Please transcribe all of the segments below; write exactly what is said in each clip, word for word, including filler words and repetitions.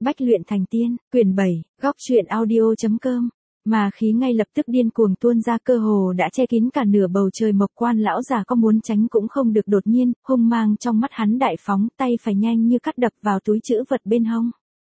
Bách luyện thành tiên, quyển bảy, góc truyện audio.com. Mà khí ngay lập tức điên cuồng tuôn ra, cơ hồ đã che kín cả nửa bầu trời. Mộc Quan lão già có muốn tránh cũng không được, đột nhiên, hung mang trong mắt hắn đại phóng, tay phải nhanh như cắt đập vào túi trữ vật bên hông.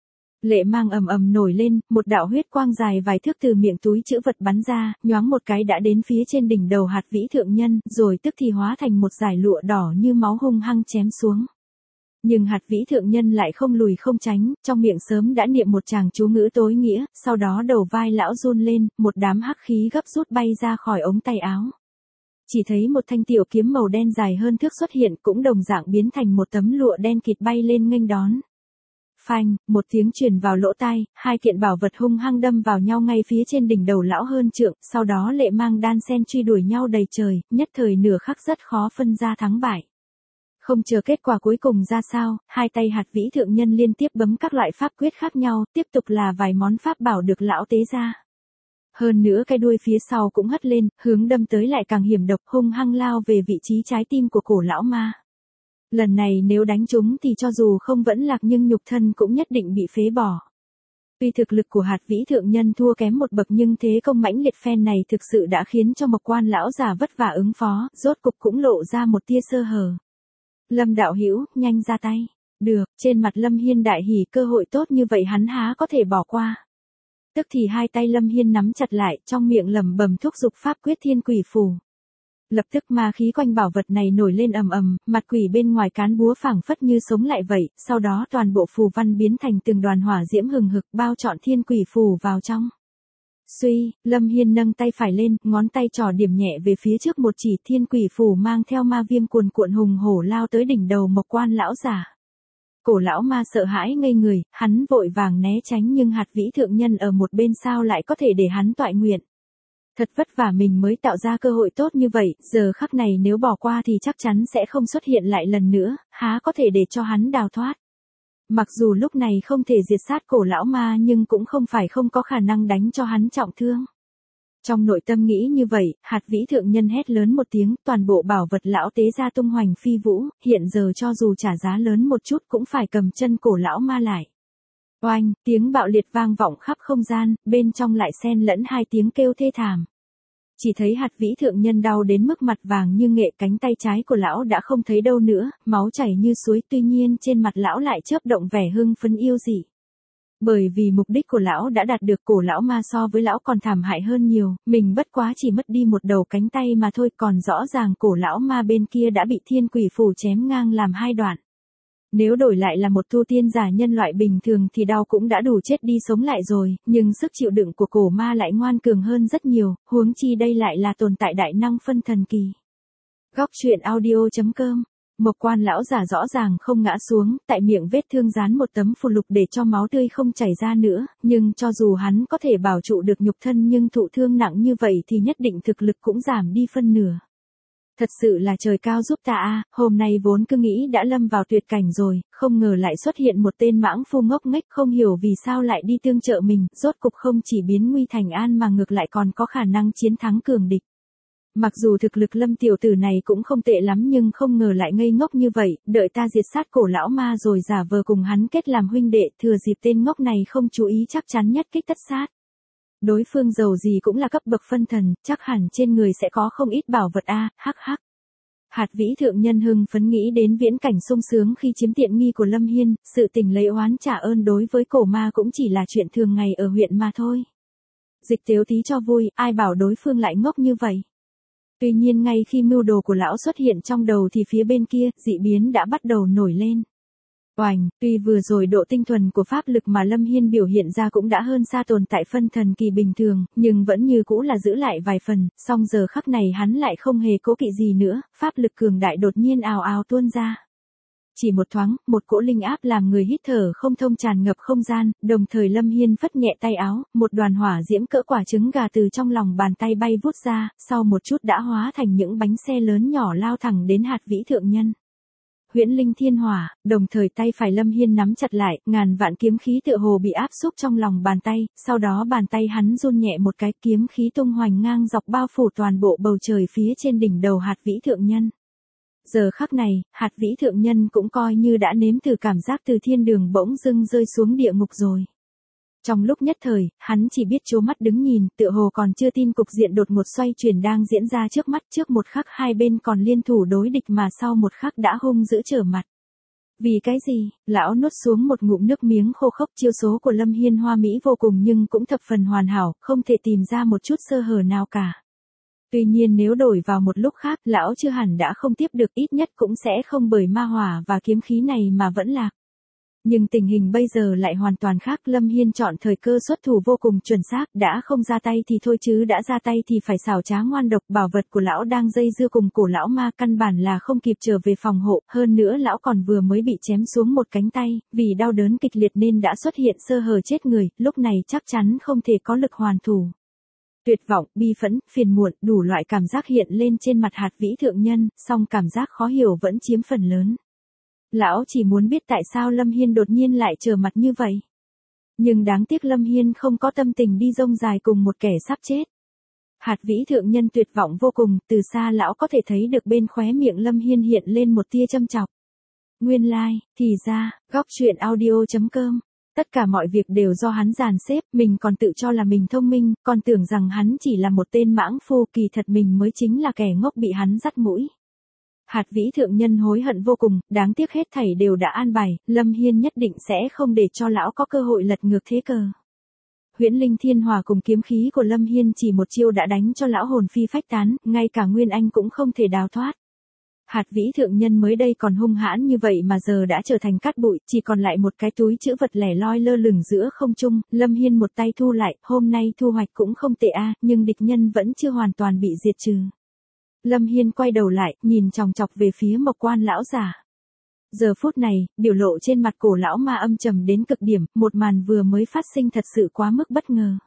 Lệ mang ầm ầm nổi lên, một đạo huyết quang dài vài thước từ miệng túi trữ vật bắn ra, nhoáng một cái đã đến phía trên đỉnh đầu Hạt Vĩ thượng nhân, rồi tức thì hóa thành một dải lụa đỏ như máu hung hăng chém xuống. Nhưng Hạt Vĩ thượng nhân lại không lùi không tránh, trong miệng sớm đã niệm một tràng chú ngữ tối nghĩa, sau đó đầu vai lão run lên, một đám hắc khí gấp rút bay ra khỏi ống tay áo. Chỉ thấy một thanh tiểu kiếm màu đen dài hơn thước xuất hiện, cũng đồng dạng biến thành một tấm lụa đen kịt bay lên nghênh đón. Phanh, một tiếng truyền vào lỗ tai, hai kiện bảo vật hung hăng đâm vào nhau ngay phía trên đỉnh đầu lão hơn trượng, sau đó lệ mang đan sen truy đuổi nhau đầy trời, nhất thời nửa khắc rất khó phân ra thắng bại. Không chờ kết quả cuối cùng ra sao, hai tay Hạt Vĩ thượng nhân liên tiếp bấm các loại pháp quyết khác nhau, tiếp tục là vài món pháp bảo được lão tế ra. Hơn nữa cái đuôi phía sau cũng hất lên, hướng đâm tới lại càng hiểm độc, hung hăng lao về vị trí trái tim của cổ lão ma. Lần này nếu đánh trúng thì cho dù không vẫn lạc nhưng nhục thân cũng nhất định bị phế bỏ. Tuy thực lực của Hạt Vĩ thượng nhân thua kém một bậc nhưng thế công mãnh liệt phen này thực sự đã khiến cho Mộc Quan lão già vất vả ứng phó, rốt cục cũng lộ ra một tia sơ hở. Lâm đạo hữu, nhanh ra tay. Được, trên mặt Lâm Hiên đại hỉ, cơ hội tốt như vậy hắn há có thể bỏ qua. Tức thì hai tay Lâm Hiên nắm chặt lại, trong miệng lẩm bẩm thúc giục pháp quyết Thiên Quỷ Phù. Lập tức ma khí quanh bảo vật này nổi lên ầm ầm, mặt quỷ bên ngoài cán búa phảng phất như sống lại vậy, sau đó toàn bộ phù văn biến thành từng đoàn hỏa diễm hừng hực bao trọn Thiên Quỷ Phù vào trong. Suy, Lâm Hiên nâng tay phải lên, ngón tay trỏ điểm nhẹ về phía trước một chỉ, Thiên Quỷ Phù mang theo ma viêm cuồn cuộn hùng hổ lao tới đỉnh đầu Mộc Quan lão giả. Cổ lão ma sợ hãi ngây người, hắn vội vàng né tránh nhưng Hạt Vĩ thượng nhân ở một bên sao lại có thể để hắn toại nguyện. Thật vất vả mình mới tạo ra cơ hội tốt như vậy, giờ khắc này nếu bỏ qua thì chắc chắn sẽ không xuất hiện lại lần nữa, há có thể để cho hắn đào thoát. Mặc dù lúc này không thể diệt sát cổ lão ma nhưng cũng không phải không có khả năng đánh cho hắn trọng thương. Trong nội tâm nghĩ như vậy, Hạt Vĩ thượng nhân hét lớn một tiếng, toàn bộ bảo vật lão tế ra tung hoành phi vũ, hiện giờ cho dù trả giá lớn một chút cũng phải cầm chân cổ lão ma lại. Oanh, tiếng bạo liệt vang vọng khắp không gian, bên trong lại xen lẫn hai tiếng kêu thê thảm. Chỉ thấy Hạt Vĩ thượng nhân đau đến mức mặt vàng như nghệ, cánh tay trái của lão đã không thấy đâu nữa, máu chảy như suối, tuy nhiên trên mặt lão lại chớp động vẻ hưng phấn yêu dị. Bởi vì mục đích của lão đã đạt được, cổ lão ma so với lão còn thảm hại hơn nhiều, mình bất quá chỉ mất đi một đầu cánh tay mà thôi, còn rõ ràng cổ lão ma bên kia đã bị Thiên Quỷ Phù chém ngang làm hai đoạn. Nếu đổi lại là một tu tiên giả nhân loại bình thường thì đau cũng đã đủ chết đi sống lại rồi, nhưng sức chịu đựng của cổ ma lại ngoan cường hơn rất nhiều, huống chi đây lại là tồn tại đại năng phân thần kỳ. Góc truyện audio.com. Mộc Quan lão giả rõ ràng không ngã xuống, tại miệng vết thương dán một tấm phù lục để cho máu tươi không chảy ra nữa, nhưng cho dù hắn có thể bảo trụ được nhục thân nhưng thụ thương nặng như vậy thì nhất định thực lực cũng giảm đi phân nửa. Thật sự là trời cao giúp ta a, hôm nay vốn cứ nghĩ đã lâm vào tuyệt cảnh rồi, không ngờ lại xuất hiện một tên mãng phu ngốc nghếch không hiểu vì sao lại đi tương trợ mình, rốt cục không chỉ biến nguy thành an mà ngược lại còn có khả năng chiến thắng cường địch. Mặc dù thực lực Lâm tiểu tử này cũng không tệ lắm nhưng không ngờ lại ngây ngốc như vậy, đợi ta diệt sát cổ lão ma rồi giả vờ cùng hắn kết làm huynh đệ, thừa dịp tên ngốc này không chú ý chắc chắn nhất kích tất sát. Đối phương giàu gì cũng là cấp bậc phân thần, chắc hẳn trên người sẽ có không ít bảo vật a, hắc hắc. Hạt Vĩ thượng nhân hưng phấn nghĩ đến viễn cảnh sung sướng khi chiếm tiện nghi của Lâm Hiên, sự tình lấy oán trả ơn đối với cổ ma cũng chỉ là chuyện thường ngày ở huyện mà thôi. Dịch tếu tí cho vui, ai bảo đối phương lại ngốc như vậy. Tuy nhiên ngay khi mưu đồ của lão xuất hiện trong đầu thì phía bên kia, dị biến đã bắt đầu nổi lên. Oành, tuy vừa rồi độ tinh thuần của pháp lực mà Lâm Hiên biểu hiện ra cũng đã hơn xa tồn tại phân thần kỳ bình thường, nhưng vẫn như cũ là giữ lại vài phần, song giờ khắc này hắn lại không hề cố kỵ gì nữa, pháp lực cường đại đột nhiên ào ào tuôn ra. Chỉ một thoáng, một cỗ linh áp làm người hít thở không thông tràn ngập không gian, đồng thời Lâm Hiên phất nhẹ tay áo, một đoàn hỏa diễm cỡ quả trứng gà từ trong lòng bàn tay bay vút ra, sau một chút đã hóa thành những bánh xe lớn nhỏ lao thẳng đến Hạt Vĩ thượng nhân. Huyễn linh thiên hỏa, đồng thời tay phải Lâm Hiên nắm chặt lại, ngàn vạn kiếm khí tựa hồ bị áp xúc trong lòng bàn tay, sau đó bàn tay hắn run nhẹ một cái, kiếm khí tung hoành ngang dọc bao phủ toàn bộ bầu trời phía trên đỉnh đầu Hạt Vĩ thượng nhân. Giờ khắc này, hạt vĩ thượng nhân cũng coi như đã nếm thử cảm giác từ thiên đường bỗng dưng rơi xuống địa ngục rồi. Trong lúc nhất thời, hắn chỉ biết trố mắt đứng nhìn, tựa hồ còn chưa tin cục diện đột ngột xoay chuyển đang diễn ra trước mắt, trước một khắc hai bên còn liên thủ đối địch mà sau một khắc đã hung dữ trở mặt. Vì cái gì? Lão nuốt xuống một ngụm nước miếng khô khốc, chiêu số của Lâm Hiên hoa mỹ vô cùng nhưng cũng thập phần hoàn hảo, không thể tìm ra một chút sơ hở nào cả. Tuy nhiên nếu đổi vào một lúc khác, lão chưa hẳn đã không tiếp được, ít nhất cũng sẽ không bởi ma hỏa và kiếm khí này mà vẫn lạc. Nhưng tình hình bây giờ lại hoàn toàn khác, Lâm Hiên chọn thời cơ xuất thủ vô cùng chuẩn xác, đã không ra tay thì thôi chứ đã ra tay thì phải xảo trá ngoan độc, bảo vật của lão đang dây dưa cùng cổ lão ma căn bản là không kịp trở về phòng hộ, hơn nữa lão còn vừa mới bị chém xuống một cánh tay, vì đau đớn kịch liệt nên đã xuất hiện sơ hở chết người, lúc này chắc chắn không thể có lực hoàn thủ. Tuyệt vọng, bi phẫn, phiền muộn, đủ loại cảm giác hiện lên trên mặt hạt vĩ thượng nhân, song cảm giác khó hiểu vẫn chiếm phần lớn. Lão chỉ muốn biết tại sao Lâm Hiên đột nhiên lại trở mặt như vậy. Nhưng đáng tiếc Lâm Hiên không có tâm tình đi rông dài cùng một kẻ sắp chết. Hạt vĩ thượng nhân tuyệt vọng vô cùng, từ xa lão có thể thấy được bên khóe miệng Lâm Hiên hiện lên một tia châm chọc. Nguyên lai, like, thì ra, góc truyện audio chấm com. Tất cả mọi việc đều do hắn dàn xếp, mình còn tự cho là mình thông minh, còn tưởng rằng hắn chỉ là một tên mãng phu, kỳ thật mình mới chính là kẻ ngốc bị hắn dắt mũi. Hạt vĩ thượng nhân hối hận vô cùng, đáng tiếc hết thảy đều đã an bài, Lâm Hiên nhất định sẽ không để cho lão có cơ hội lật ngược thế cờ. Huyễn linh thiên hỏa cùng kiếm khí của Lâm Hiên chỉ một chiêu đã đánh cho lão hồn phi phách tán, ngay cả Nguyên Anh cũng không thể đào thoát. Hạt vĩ thượng nhân mới đây còn hung hãn như vậy mà giờ đã trở thành cát bụi, chỉ còn lại một cái túi trữ vật lẻ loi lơ lửng giữa không trung, Lâm Hiên một tay thu lại, hôm nay thu hoạch cũng không tệ a, nhưng địch nhân vẫn chưa hoàn toàn bị diệt trừ. Lâm Hiên quay đầu lại, nhìn chòng chọc về phía Mộc Quan lão giả. Giờ phút này, biểu lộ trên mặt cổ lão ma âm trầm đến cực điểm, một màn vừa mới phát sinh thật sự quá mức bất ngờ.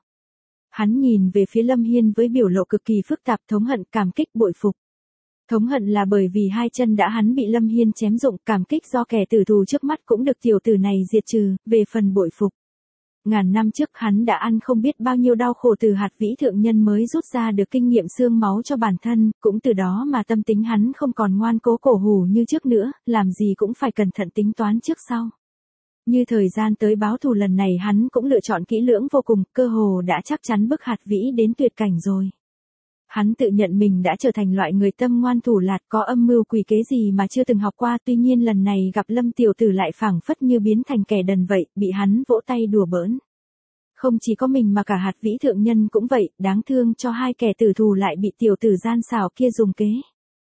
Hắn nhìn về phía Lâm Hiên với biểu lộ cực kỳ phức tạp, thống hận, cảm kích, bội phục. Thống hận là bởi vì hai chân đã hắn bị Lâm Hiên chém rụng, cảm kích do kẻ tử thù trước mắt cũng được tiểu tử này diệt trừ, về phần bội phục. Ngàn năm trước hắn đã ăn không biết bao nhiêu đau khổ từ hạt vĩ thượng nhân mới rút ra được kinh nghiệm xương máu cho bản thân, cũng từ đó mà tâm tính hắn không còn ngoan cố cổ hủ như trước nữa, làm gì cũng phải cẩn thận tính toán trước sau. Như thời gian tới báo thù lần này hắn cũng lựa chọn kỹ lưỡng vô cùng, cơ hồ đã chắc chắn bức hạt vĩ đến tuyệt cảnh rồi. Hắn tự nhận mình đã trở thành loại người tâm ngoan thủ lạt, có âm mưu quỷ kế gì mà chưa từng học qua, tuy nhiên lần này gặp Lâm tiểu tử lại phảng phất như biến thành kẻ đần vậy, bị hắn vỗ tay đùa bỡn. Không chỉ có mình mà cả hạt vĩ thượng nhân cũng vậy, đáng thương cho hai kẻ tử thù lại bị tiểu tử gian xảo kia dùng kế.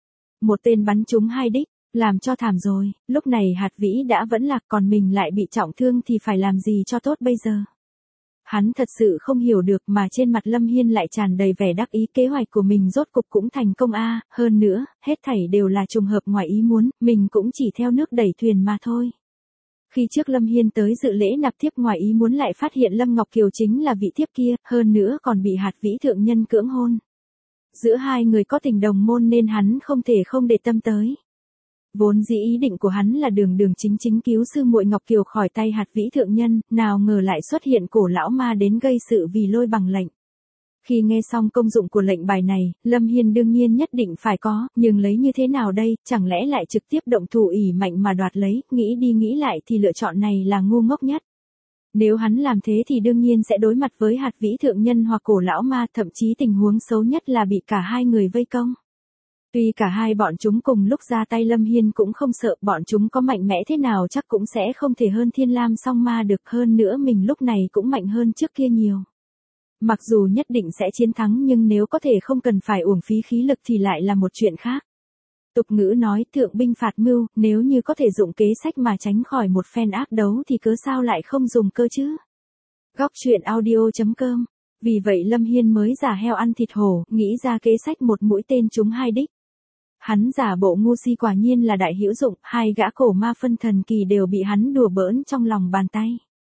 Một tên bắn trúng hai đích, làm cho thảm rồi, lúc này hạt vĩ đã vẫn lạc còn mình lại bị trọng thương thì phải làm gì cho tốt bây giờ. Hắn thật sự không hiểu được mà trên mặt Lâm Hiên lại tràn đầy vẻ đắc ý, kế hoạch của mình rốt cục cũng thành công a, hơn nữa, hết thảy đều là trùng hợp ngoài ý muốn, mình cũng chỉ theo nước đẩy thuyền mà thôi. Khi trước Lâm Hiên tới dự lễ nạp thiếp ngoài ý muốn lại phát hiện Lâm Ngọc Kiều chính là vị thiếp kia, hơn nữa còn bị hạt vĩ thượng nhân cưỡng hôn. Giữa hai người có tình đồng môn nên hắn không thể không để tâm tới. Vốn dĩ ý định của hắn là đường đường chính chính cứu sư muội Ngọc Kiều khỏi tay hạt vĩ thượng nhân, nào ngờ lại xuất hiện cổ lão ma đến gây sự vì lôi bằng lệnh. Khi nghe xong công dụng của lệnh bài này, Lâm Hiên đương nhiên nhất định phải có, nhưng lấy như thế nào đây, chẳng lẽ lại trực tiếp động thủ ỷ mạnh mà đoạt lấy, nghĩ đi nghĩ lại thì lựa chọn này là ngu ngốc nhất. Nếu hắn làm thế thì đương nhiên sẽ đối mặt với hạt vĩ thượng nhân hoặc cổ lão ma, thậm chí tình huống xấu nhất là bị cả hai người vây công. Tuy cả hai bọn chúng cùng lúc ra tay Lâm Hiên cũng không sợ, bọn chúng có mạnh mẽ thế nào chắc cũng sẽ không thể hơn Thiên Lam song ma được, hơn nữa mình lúc này cũng mạnh hơn trước kia nhiều. Mặc dù nhất định sẽ chiến thắng nhưng nếu có thể không cần phải uổng phí khí lực thì lại là một chuyện khác. Tục ngữ nói thượng binh phạt mưu, nếu như có thể dụng kế sách mà tránh khỏi một phen ác đấu thì cớ sao lại không dùng cơ chứ. Góc truyện audio chấm com. Vì vậy Lâm Hiên mới giả heo ăn thịt hổ, nghĩ ra kế sách một mũi tên trúng hai đích. Hắn giả bộ ngu si quả nhiên là đại hữu dụng, hai gã cổ ma phân thần kỳ đều bị hắn đùa bỡn trong lòng bàn tay.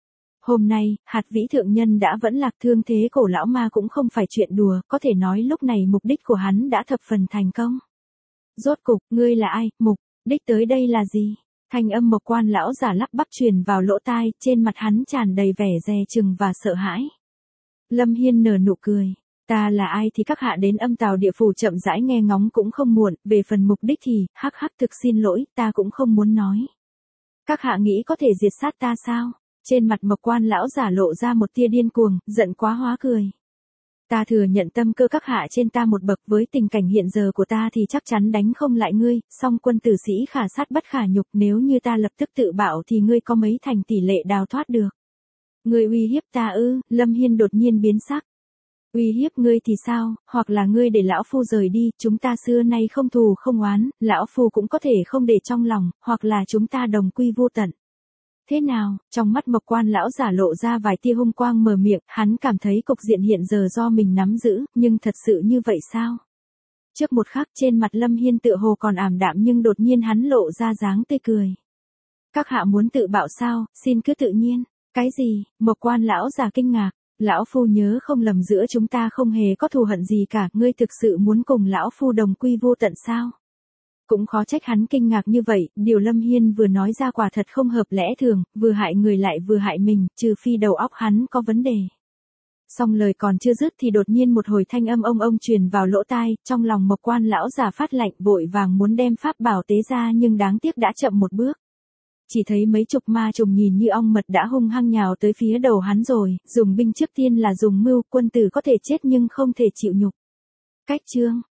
Hôm nay, hạt vĩ thượng nhân đã vẫn lạc, thương thế cổ lão ma cũng không phải chuyện đùa, có thể nói lúc này mục đích của hắn đã thập phần thành công. Rốt cục, ngươi là ai, mục đích tới đây là gì? Thanh âm Mộc Quan lão giả lắp bắp truyền vào lỗ tai, trên mặt hắn tràn đầy vẻ dè chừng và sợ hãi. Lâm Hiên nở nụ cười. Ta là ai thì các hạ đến âm tào địa phủ chậm rãi nghe ngóng cũng không muộn, về phần mục đích thì, hắc hắc thực xin lỗi, ta cũng không muốn nói. Các hạ nghĩ có thể diệt sát ta sao? Trên mặt Mộc Quan lão giả lộ ra một tia điên cuồng, giận quá hóa cười. Ta thừa nhận tâm cơ các hạ trên ta một bậc, với tình cảnh hiện giờ của ta thì chắc chắn đánh không lại ngươi, song quân tử sĩ khả sát bất khả nhục, nếu như ta lập tức tự bạo thì ngươi có mấy thành tỷ lệ đào thoát được. Ngươi uy hiếp ta ư? Lâm Hiên đột nhiên biến sắc. Uy hiếp ngươi thì sao, hoặc là ngươi để lão phu rời đi, chúng ta xưa nay không thù không oán, lão phu cũng có thể không để trong lòng, hoặc là chúng ta đồng quy vô tận. Thế nào? Trong mắt Mộc Quan lão giả lộ ra vài tia hung quang, mở miệng, hắn cảm thấy cục diện hiện giờ do mình nắm giữ, nhưng thật sự như vậy sao? Trước một khắc trên mặt Lâm Hiên tựa hồ còn ảm đạm, nhưng đột nhiên hắn lộ ra dáng tươi cười. Các hạ muốn tự bạo sao, xin cứ tự nhiên. Cái gì? Mộc Quan lão già kinh ngạc. Lão phu nhớ không lầm giữa chúng ta không hề có thù hận gì cả, ngươi thực sự muốn cùng lão phu đồng quy vô tận sao? Cũng khó trách hắn kinh ngạc như vậy, điều Lâm Hiên vừa nói ra quả thật không hợp lẽ thường, vừa hại người lại vừa hại mình, trừ phi đầu óc hắn có vấn đề. Xong lời còn chưa dứt thì đột nhiên một hồi thanh âm ông ông truyền vào lỗ tai, trong lòng Mộc Quan lão già phát lạnh, vội vàng muốn đem pháp bảo tế ra, nhưng đáng tiếc đã chậm một bước. Chỉ thấy mấy chục ma trùng nhìn như ong mật đã hung hăng nhào tới phía đầu hắn rồi, dùng binh trước tiên là dùng mưu, quân tử có thể chết nhưng không thể chịu nhục. Cách chương